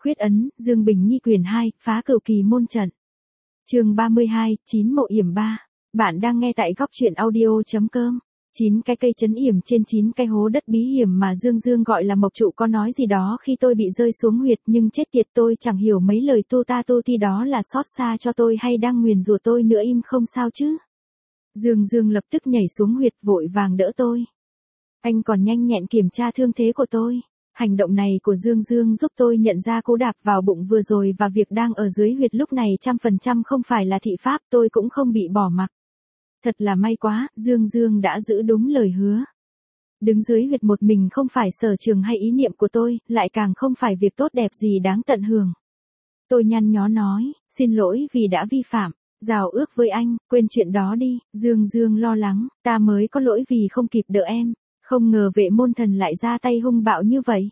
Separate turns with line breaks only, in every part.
Khuyết ấn, Dương Bình Nhi quyển 2, phá cửu kỳ môn trận. Chương 32, 9 mộ yểm 3. Bạn đang nghe tại góc truyện audio.com. 9 cái cây trấn yểm trên 9 cái hố đất bí hiểm mà Dương Dương gọi là mộc trụ có nói gì đó khi tôi bị rơi xuống huyệt, nhưng chết tiệt tôi chẳng hiểu mấy lời tu ta tu ti đó là xót xa cho tôi hay đang nguyền rủa tôi nữa. Im không sao chứ? Dương Dương lập tức nhảy xuống huyệt vội vàng đỡ tôi. Anh còn nhanh nhẹn kiểm tra thương thế của tôi. Hành động này của Dương Dương giúp tôi nhận ra cú đạp vào bụng vừa rồi và việc đang ở dưới huyệt lúc này 100% không phải là thị pháp, tôi cũng không bị bỏ mặc. Thật là may quá, Dương Dương đã giữ đúng lời hứa. Đứng dưới huyệt một mình không phải sở trường hay ý niệm của tôi, lại càng không phải việc tốt đẹp gì đáng tận hưởng. Tôi nhăn nhó nói, xin lỗi vì đã vi phạm, giao ước với anh, quên chuyện đó đi. Dương Dương lo lắng, ta mới có lỗi vì không kịp đỡ em. Không ngờ vệ môn thần lại ra tay hung bạo như vậy.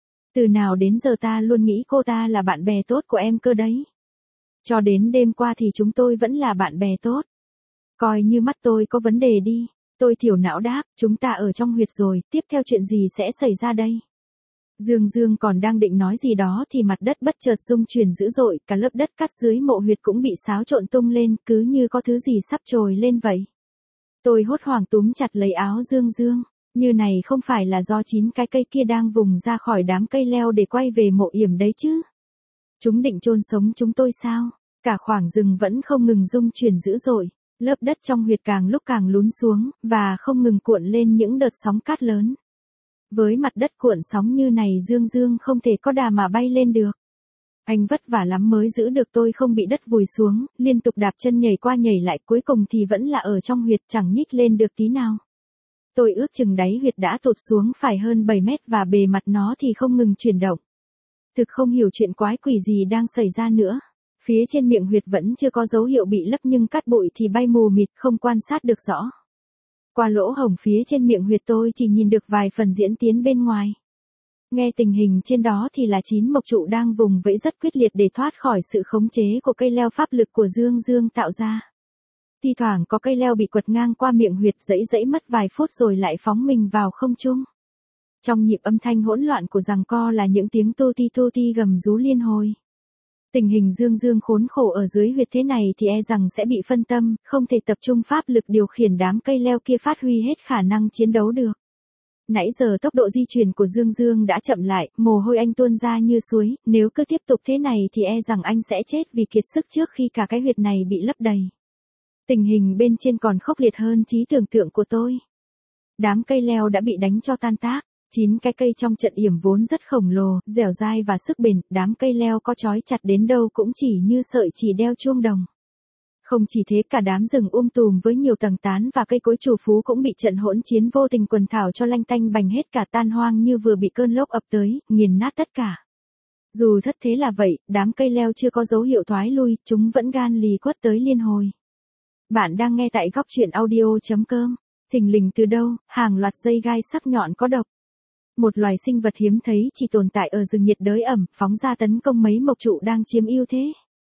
Từ nào đến giờ ta luôn nghĩ cô ta là bạn bè tốt của em cơ đấy. Cho đến đêm qua thì chúng tôi vẫn là bạn bè tốt. Coi như mắt tôi có vấn đề đi. Tôi thiểu não đáp, chúng ta ở trong huyệt rồi, tiếp theo chuyện gì sẽ xảy ra đây? Dương Dương còn đang định nói gì đó thì mặt đất bất chợt rung chuyển dữ dội, cả lớp đất cắt dưới mộ huyệt cũng bị xáo trộn tung lên, cứ như có thứ gì sắp trồi lên vậy. Tôi hốt hoảng túm chặt lấy áo Dương Dương. Như này không phải là do 9 cái cây kia đang vùng ra khỏi đám cây leo để quay về mộ yểm đấy chứ? Chúng định chôn sống chúng tôi sao? Cả khoảng rừng vẫn không ngừng rung chuyển dữ dội, lớp đất trong huyệt càng lúc càng lún xuống, và không ngừng cuộn lên những đợt sóng cát lớn. Với mặt đất cuộn sóng như này Dương Dương không thể có đà mà bay lên được. Anh vất vả lắm mới giữ được tôi không bị đất vùi xuống, liên tục đạp chân nhảy qua nhảy lại, cuối cùng thì vẫn là ở trong huyệt, chẳng nhích lên được tí nào. Tôi ước chừng đáy huyệt đã tụt xuống phải hơn 7 mét và bề mặt nó thì không ngừng chuyển động. Thực không hiểu chuyện quái quỷ gì đang xảy ra nữa. Phía trên miệng huyệt vẫn chưa có dấu hiệu bị lấp nhưng cát bụi thì bay mù mịt, không quan sát được rõ. Qua lỗ hổng phía trên miệng huyệt tôi chỉ nhìn được vài phần diễn tiến bên ngoài. Nghe tình hình trên đó thì là 9 mộc trụ đang vùng vẫy rất quyết liệt để thoát khỏi sự khống chế của cây leo pháp lực của Dương Dương tạo ra. Thi thoảng có cây leo bị quật ngang qua miệng huyệt dẫy mất vài phút rồi lại phóng mình vào không trung. Trong nhịp âm thanh hỗn loạn của giằng co là những tiếng tu ti gầm rú liên hồi. Tình hình Dương Dương khốn khổ ở dưới huyệt thế này thì e rằng sẽ bị phân tâm, không thể tập trung pháp lực điều khiển đám cây leo kia phát huy hết khả năng chiến đấu được. Nãy giờ tốc độ di chuyển của Dương Dương đã chậm lại, mồ hôi anh tuôn ra như suối, nếu cứ tiếp tục thế này thì e rằng anh sẽ chết vì kiệt sức trước khi cả cái huyệt này bị lấp đầy. Tình hình bên trên còn khốc liệt hơn trí tưởng tượng của tôi. Đám cây leo đã bị đánh cho tan tác, 9 cái cây trong trận yểm vốn rất khổng lồ, dẻo dai và sức bền, đám cây leo có trói chặt đến đâu cũng chỉ như sợi chỉ đeo chuông đồng. Không chỉ thế, cả đám rừng tùm với nhiều tầng tán và cây cối trù phú cũng bị trận hỗn chiến vô tình quần thảo cho lanh tanh bành hết cả, tan hoang như vừa bị cơn lốc ập tới, nghiền nát tất cả. Dù thất thế là vậy, đám cây leo chưa có dấu hiệu thoái lui, chúng vẫn gan lì quất tới liên hồi. Bạn đang nghe tại góc truyện audio.com. Thình lình từ đâu, hàng loạt dây gai sắc nhọn có độc. Một loài sinh vật hiếm thấy chỉ tồn tại ở rừng nhiệt đới ẩm, phóng ra tấn công mấy mộc trụ đang chiếm ưu thế.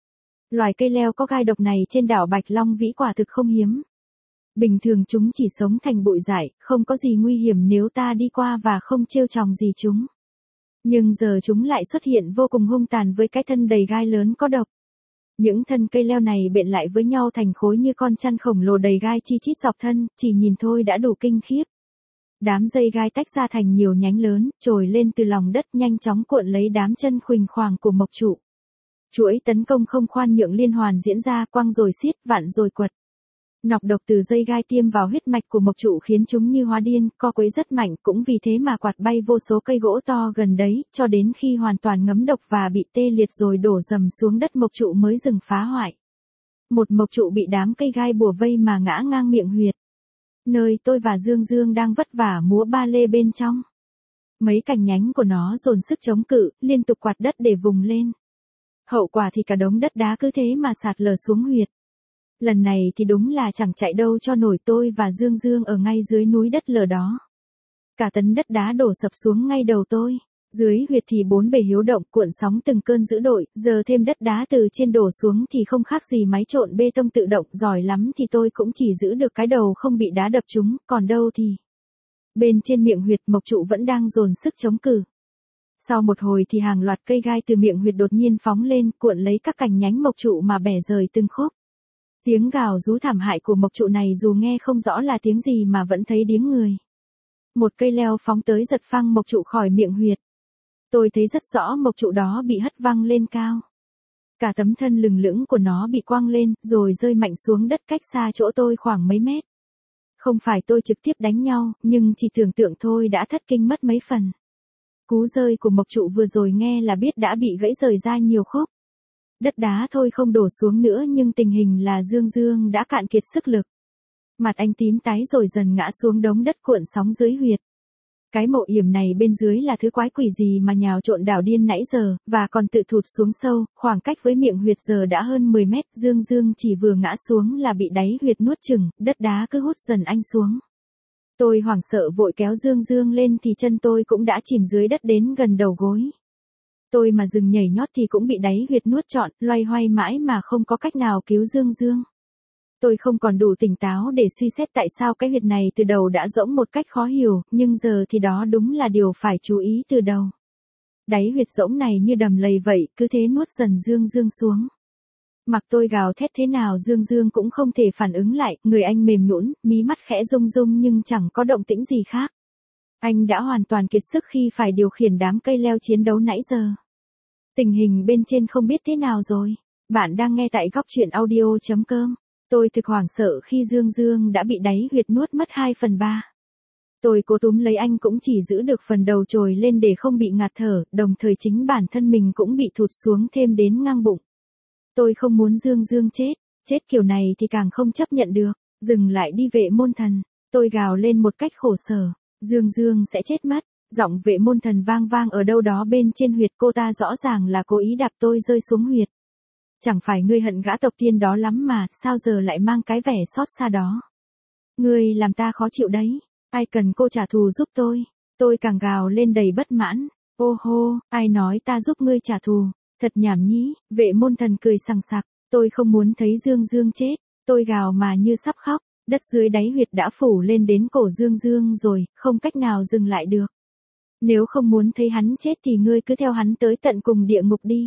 Loài cây leo có gai độc này trên đảo Bạch Long Vĩ quả thực không hiếm. Bình thường chúng chỉ sống thành bụi rải, không có gì nguy hiểm nếu ta đi qua và không trêu chọc gì chúng. Nhưng giờ chúng lại xuất hiện vô cùng hung tàn với cái thân đầy gai lớn có độc. Những thân cây leo này bện lại với nhau thành khối như con chăn khổng lồ đầy gai chi chít dọc thân, chỉ nhìn thôi đã đủ kinh khiếp. Đám dây gai tách ra thành nhiều nhánh lớn, trồi lên từ lòng đất nhanh chóng cuộn lấy đám chân khuỳnh khoàng của mộc trụ. Chuỗi tấn công không khoan nhượng liên hoàn diễn ra, quăng rồi xiết, vặn rồi quật. Nọc độc từ dây gai tiêm vào huyết mạch của mộc trụ khiến chúng như hóa điên, co quấy rất mạnh, cũng vì thế mà quạt bay vô số cây gỗ to gần đấy, cho đến khi hoàn toàn ngấm độc và bị tê liệt rồi đổ dầm xuống đất mộc trụ mới dừng phá hoại. Một mộc trụ bị đám cây gai bùa vây mà ngã ngang miệng huyệt, nơi tôi và Dương Dương đang vất vả múa ba lê bên trong. Mấy cành nhánh của nó dồn sức chống cự, liên tục quạt đất để vùng lên. Hậu quả thì cả đống đất đá cứ thế mà sạt lở xuống huyệt. Lần này thì đúng là chẳng chạy đâu cho nổi, tôi và Dương Dương ở ngay dưới núi đất lở đó. Cả tấn đất đá đổ sập xuống ngay đầu tôi. Dưới huyệt thì bốn bề hiếu động cuộn sóng từng cơn dữ dội, giờ thêm đất đá từ trên đổ xuống thì không khác gì máy trộn bê tông tự động, giỏi lắm thì tôi cũng chỉ giữ được cái đầu không bị đá đập trúng, còn đâu thì. Bên trên miệng huyệt mộc trụ vẫn đang dồn sức chống cự. Sau một hồi thì hàng loạt cây gai từ miệng huyệt đột nhiên phóng lên, cuộn lấy các cành nhánh mộc trụ mà bẻ rời từng khúc. Tiếng gào rú thảm hại của mộc trụ này dù nghe không rõ là tiếng gì mà vẫn thấy điếng người. Một cây leo phóng tới giật phăng mộc trụ khỏi miệng huyệt. Tôi thấy rất rõ mộc trụ đó bị hất văng lên cao. Cả tấm thân lừng lững của nó bị quăng lên, rồi rơi mạnh xuống đất cách xa chỗ tôi khoảng mấy mét. Không phải tôi trực tiếp đánh nhau, nhưng chỉ tưởng tượng thôi đã thất kinh mất mấy phần. Cú rơi của mộc trụ vừa rồi nghe là biết đã bị gãy rời ra nhiều khúc. Đất đá thôi không đổ xuống nữa nhưng tình hình là Dương Dương đã cạn kiệt sức lực. Mặt anh tím tái rồi dần ngã xuống đống đất cuộn sóng dưới huyệt. Cái mộ yểm này bên dưới là thứ quái quỷ gì mà nhào trộn đảo điên nãy giờ, và còn tự thụt xuống sâu, khoảng cách với miệng huyệt giờ đã hơn 10 mét. Dương Dương chỉ vừa ngã xuống là bị đáy huyệt nuốt chửng, đất đá cứ hút dần anh xuống. Tôi hoảng sợ vội kéo Dương Dương lên thì chân tôi cũng đã chìm dưới đất đến gần đầu gối. Tôi mà dừng nhảy nhót thì cũng bị đáy huyệt nuốt trọn, loay hoay mãi mà không có cách nào cứu Dương Dương. Tôi không còn đủ tỉnh táo để suy xét tại sao cái huyệt này từ đầu đã rỗng một cách khó hiểu, nhưng giờ thì đó đúng là điều phải chú ý từ đầu. Đáy huyệt rỗng này như đầm lầy vậy, cứ thế nuốt dần Dương Dương xuống. Mặc tôi gào thét thế nào Dương Dương cũng không thể phản ứng lại, người anh mềm nhũn, mí mắt khẽ rung rung nhưng chẳng có động tĩnh gì khác. Anh đã hoàn toàn kiệt sức khi phải điều khiển đám cây leo chiến đấu nãy giờ. Tình hình bên trên không biết thế nào rồi. Bạn đang nghe tại góc truyện audio.com. Tôi thực hoảng sợ khi Dương Dương đã bị đáy huyệt nuốt mất 2/3. Tôi cố túm lấy anh cũng chỉ giữ được phần đầu trồi lên để không bị ngạt thở, đồng thời chính bản thân mình cũng bị thụt xuống thêm đến ngang bụng. Tôi không muốn Dương Dương chết kiểu này thì càng không chấp nhận được. Dừng lại đi Vệ Môn Thần, tôi gào lên một cách khổ sở. Dương Dương sẽ chết mất. Giọng Vệ Môn Thần vang vang ở đâu đó bên trên huyệt, cô ta rõ ràng là cố ý đạp tôi rơi xuống huyệt. Chẳng phải ngươi hận gã tộc tiên đó lắm mà, sao giờ lại mang cái vẻ xót xa đó? Ngươi làm ta khó chịu đấy, ai cần cô trả thù giúp tôi? Tôi càng gào lên đầy bất mãn. Ô hô, ai nói ta giúp ngươi trả thù? Thật nhảm nhí. Vệ Môn Thần cười sằng sặc. Tôi không muốn thấy Dương Dương chết. Tôi gào mà như sắp khóc. Đất dưới đáy huyệt đã phủ lên đến cổ Dương Dương rồi, không cách nào dừng lại được. Nếu không muốn thấy hắn chết thì ngươi cứ theo hắn tới tận cùng địa ngục đi.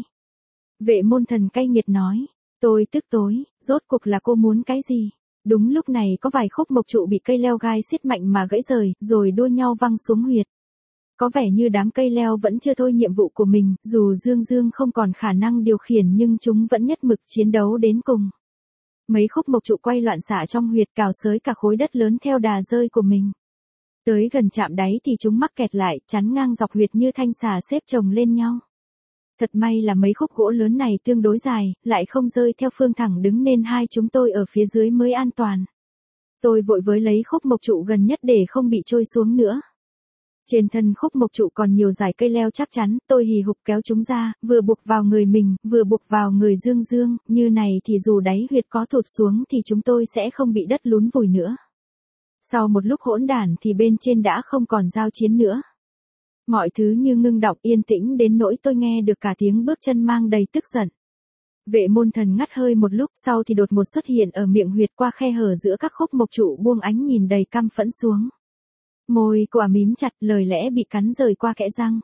Vệ Môn Thần cay nghiệt nói. Tôi tức tối, rốt cuộc là cô muốn cái gì? Đúng lúc này có vài khúc mộc trụ bị cây leo gai xiết mạnh mà gãy rời, rồi đua nhau văng xuống huyệt. Có vẻ như đám cây leo vẫn chưa thôi nhiệm vụ của mình, dù Dương Dương không còn khả năng điều khiển nhưng chúng vẫn nhất mực chiến đấu đến cùng. Mấy khúc mộc trụ quay loạn xạ trong huyệt cào xới cả khối đất lớn theo đà rơi của mình. Tới gần chạm đáy thì chúng mắc kẹt lại, chắn ngang dọc huyệt như thanh xà xếp chồng lên nhau. Thật may là mấy khúc gỗ lớn này tương đối dài, lại không rơi theo phương thẳng đứng nên hai chúng tôi ở phía dưới mới an toàn. Tôi vội với lấy khúc mộc trụ gần nhất để không bị trôi xuống nữa. Trên thân khúc mộc trụ còn nhiều dải cây leo chắc chắn, tôi hì hục kéo chúng ra, vừa buộc vào người mình, vừa buộc vào người Dương Dương, như này thì dù đáy huyệt có thụt xuống thì chúng tôi sẽ không bị đất lún vùi nữa. Sau một lúc hỗn đản thì bên trên đã không còn giao chiến nữa. Mọi thứ như ngưng đọng yên tĩnh đến nỗi tôi nghe được cả tiếng bước chân mang đầy tức giận. Vệ Môn Thần ngắt hơi một lúc sau thì đột ngột xuất hiện ở miệng huyệt qua khe hở giữa các khúc mộc trụ buông ánh nhìn đầy căm phẫn xuống. Môi quả mím chặt, lời lẽ bị cắn rời qua kẽ răng.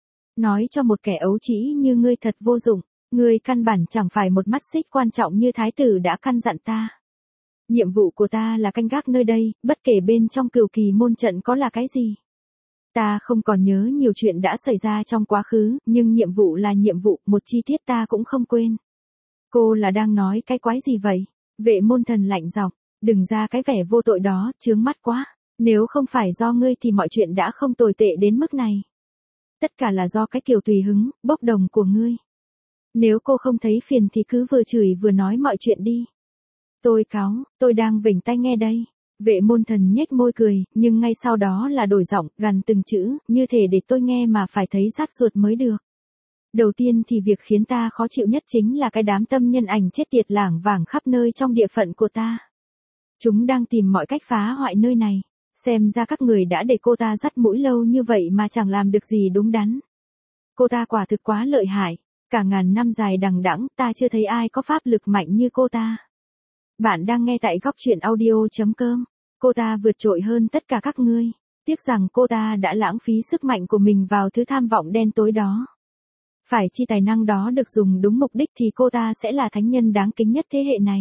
Nói cho một kẻ ấu trĩ như ngươi thật vô dụng, ngươi căn bản chẳng phải một mắt xích quan trọng như thái tử đã căn dặn ta. Nhiệm vụ của ta là canh gác nơi đây, bất kể bên trong Cửu Kỳ môn trận có là cái gì. Ta không còn nhớ nhiều chuyện đã xảy ra trong quá khứ, nhưng nhiệm vụ là nhiệm vụ, một chi tiết ta cũng không quên. Cô là đang nói cái quái gì vậy? Vệ Môn Thần lạnh giọng, đừng ra cái vẻ vô tội đó, chướng mắt quá. Nếu không phải do ngươi thì mọi chuyện đã không tồi tệ đến mức này. Tất cả là do cái kiểu tùy hứng, bốc đồng của ngươi. Nếu cô không thấy phiền thì cứ vừa chửi vừa nói mọi chuyện đi. Tôi cáu, tôi đang vểnh tai nghe đây. Vệ Môn Thần nhếch môi cười, nhưng ngay sau đó là đổi giọng, gằn từng chữ, như thể để tôi nghe mà phải thấy rát ruột mới được. Đầu tiên thì việc khiến ta khó chịu nhất chính là cái đám tâm nhân ảnh chết tiệt lảng vảng khắp nơi trong địa phận của ta. Chúng đang tìm mọi cách phá hoại nơi này. Xem ra các người đã để cô ta dắt mũi lâu như vậy mà chẳng làm được gì đúng đắn. Cô ta quả thực quá lợi hại. Cả ngàn năm dài đằng đẵng, ta chưa thấy ai có pháp lực mạnh như cô ta. Bạn đang nghe tại góc truyện audio.com. Cô ta vượt trội hơn tất cả các ngươi. Tiếc rằng cô ta đã lãng phí sức mạnh của mình vào thứ tham vọng đen tối đó. Phải chi tài năng đó được dùng đúng mục đích thì cô ta sẽ là thánh nhân đáng kính nhất thế hệ này.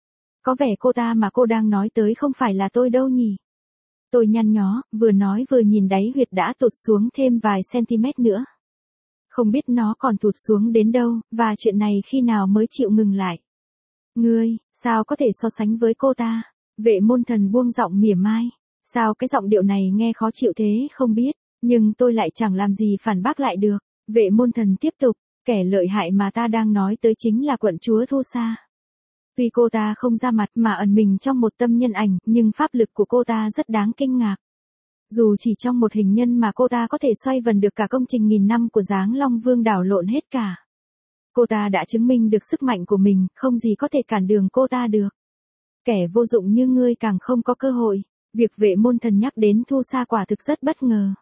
Có vẻ cô ta mà cô đang nói tới không phải là tôi đâu nhỉ? Tôi nhăn nhó, vừa nói vừa nhìn đáy huyệt đã tụt xuống thêm vài cm nữa. Không biết nó còn tụt xuống đến đâu, và chuyện này khi nào mới chịu ngừng lại. Ngươi, sao có thể so sánh với cô ta? Vệ môn thần buông giọng mỉa mai. Sao cái giọng điệu này nghe khó chịu thế không biết, nhưng tôi lại chẳng làm gì phản bác lại được. Vệ môn thần tiếp tục, kẻ lợi hại mà ta đang nói tới chính là quận chúa Thu Sa. Tuy cô ta không ra mặt mà ẩn mình trong một tâm nhân ảnh, nhưng pháp lực của cô ta rất đáng kinh ngạc. Dù chỉ trong một hình nhân mà cô ta có thể xoay vần được cả công trình nghìn năm của Giáng Long Vương đảo lộn hết cả. Cô ta đã chứng minh được sức mạnh của mình, không gì có thể cản đường cô ta được. Kẻ vô dụng như ngươi càng không có cơ hội. Việc vệ môn thần nhắc đến Thu Sa quả thực rất bất ngờ.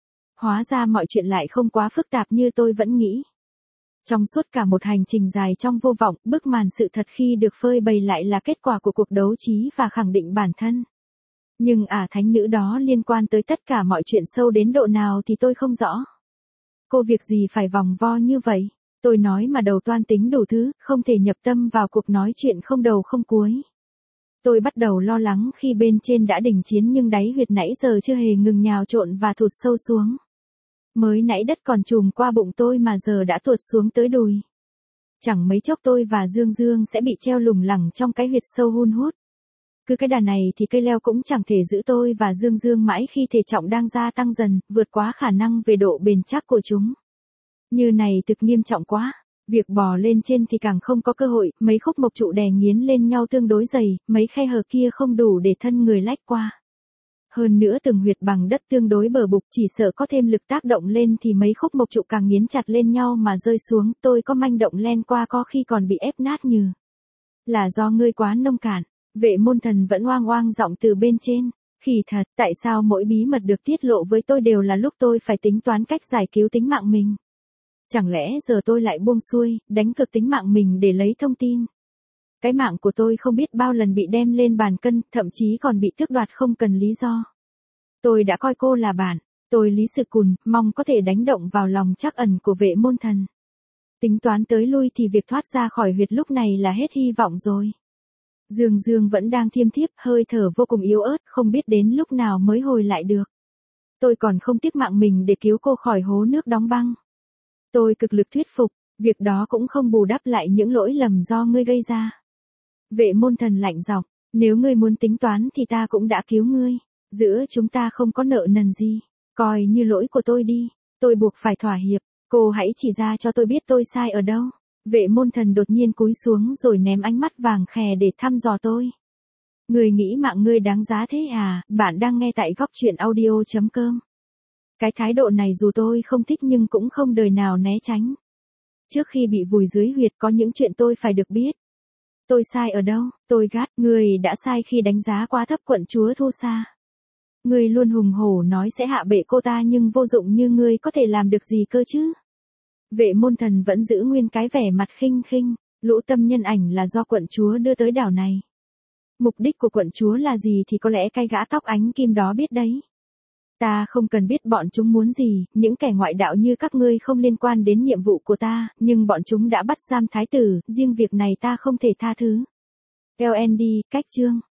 Hóa ra mọi chuyện lại không quá phức tạp như tôi vẫn nghĩ. Trong suốt cả một hành trình dài trong vô vọng, bức màn sự thật khi được phơi bày lại là kết quả của cuộc đấu trí và khẳng định bản thân. Nhưng thánh nữ đó liên quan tới tất cả mọi chuyện sâu đến độ nào thì tôi không rõ. Cô việc gì phải vòng vo như vậy? Tôi nói mà đầu toan tính đủ thứ, không thể nhập tâm vào cuộc nói chuyện không đầu không cuối. Tôi bắt đầu lo lắng khi bên trên đã đình chiến nhưng đáy huyệt nãy giờ chưa hề ngừng nhào trộn và thụt sâu xuống. Mới nãy đất còn trùm qua bụng tôi mà giờ đã tuột xuống tới đùi. Chẳng mấy chốc tôi và Dương Dương sẽ bị treo lủng lẳng trong cái huyệt sâu hun hút. Cứ cái đà này thì cây leo cũng chẳng thể giữ tôi và Dương Dương mãi khi thể trọng đang gia tăng dần, vượt quá khả năng về độ bền chắc của chúng. Như này thực nghiêm trọng quá. Việc bò lên trên thì càng không có cơ hội, mấy khúc mộc trụ đè nghiến lên nhau tương đối dày, mấy khe hở kia không đủ để thân người lách qua. Hơn nữa từng huyệt bằng đất tương đối bờ bục, chỉ sợ có thêm lực tác động lên thì mấy khúc mộc trụ càng nghiến chặt lên nhau mà rơi xuống, tôi có manh động len qua có khi còn bị ép nát nhừ. Là do ngươi quá nông cạn. Vệ môn thần vẫn oang oang giọng từ bên trên. Khỉ thật, tại sao mỗi bí mật được tiết lộ với tôi đều là lúc tôi phải tính toán cách giải cứu tính mạng mình? Chẳng lẽ giờ tôi lại buông xuôi, đánh cược tính mạng mình để lấy thông tin? Cái mạng của tôi không biết bao lần bị đem lên bàn cân, thậm chí còn bị tước đoạt không cần lý do. Tôi đã coi cô là bạn, tôi Lý Sự Cùn, mong có thể đánh động vào lòng trắc ẩn của vệ môn thần. Tính toán tới lui thì việc thoát ra khỏi huyệt lúc này là hết hy vọng rồi. Dương Dương vẫn đang thiêm thiếp, hơi thở vô cùng yếu ớt, không biết đến lúc nào mới hồi lại được. Tôi còn không tiếc mạng mình để cứu cô khỏi hố nước đóng băng. Tôi cực lực thuyết phục, việc đó cũng không bù đắp lại những lỗi lầm do ngươi gây ra. Vệ môn thần lạnh giọng, nếu ngươi muốn tính toán thì ta cũng đã cứu ngươi. Giữa chúng ta không có nợ nần gì. Coi như lỗi của tôi đi, tôi buộc phải thỏa hiệp. Cô hãy chỉ ra cho tôi biết tôi sai ở đâu. Vệ môn thần đột nhiên cúi xuống rồi ném ánh mắt vàng khè để thăm dò tôi. Ngươi nghĩ mạng ngươi đáng giá thế à? Bạn đang nghe tại góc truyện audio.com. Cái thái độ này dù tôi không thích nhưng cũng không đời nào né tránh. Trước khi bị vùi dưới huyệt có những chuyện tôi phải được biết. Tôi sai ở đâu? Tôi gắt, ngươi đã sai khi đánh giá quá thấp quận chúa Thu Sa. Ngươi luôn hùng hổ nói sẽ hạ bệ cô ta nhưng vô dụng như ngươi có thể làm được gì cơ chứ? Vệ môn thần vẫn giữ nguyên cái vẻ mặt khinh khinh, lũ tâm nhân ảnh là do quận chúa đưa tới đảo này. Mục đích của quận chúa là gì thì có lẽ cái gã tóc ánh kim đó biết đấy. Ta không cần biết bọn chúng muốn gì, những kẻ ngoại đạo như các ngươi không liên quan đến nhiệm vụ của ta, nhưng bọn chúng đã bắt giam thái tử, riêng việc này ta không thể tha thứ. LND, cách chương.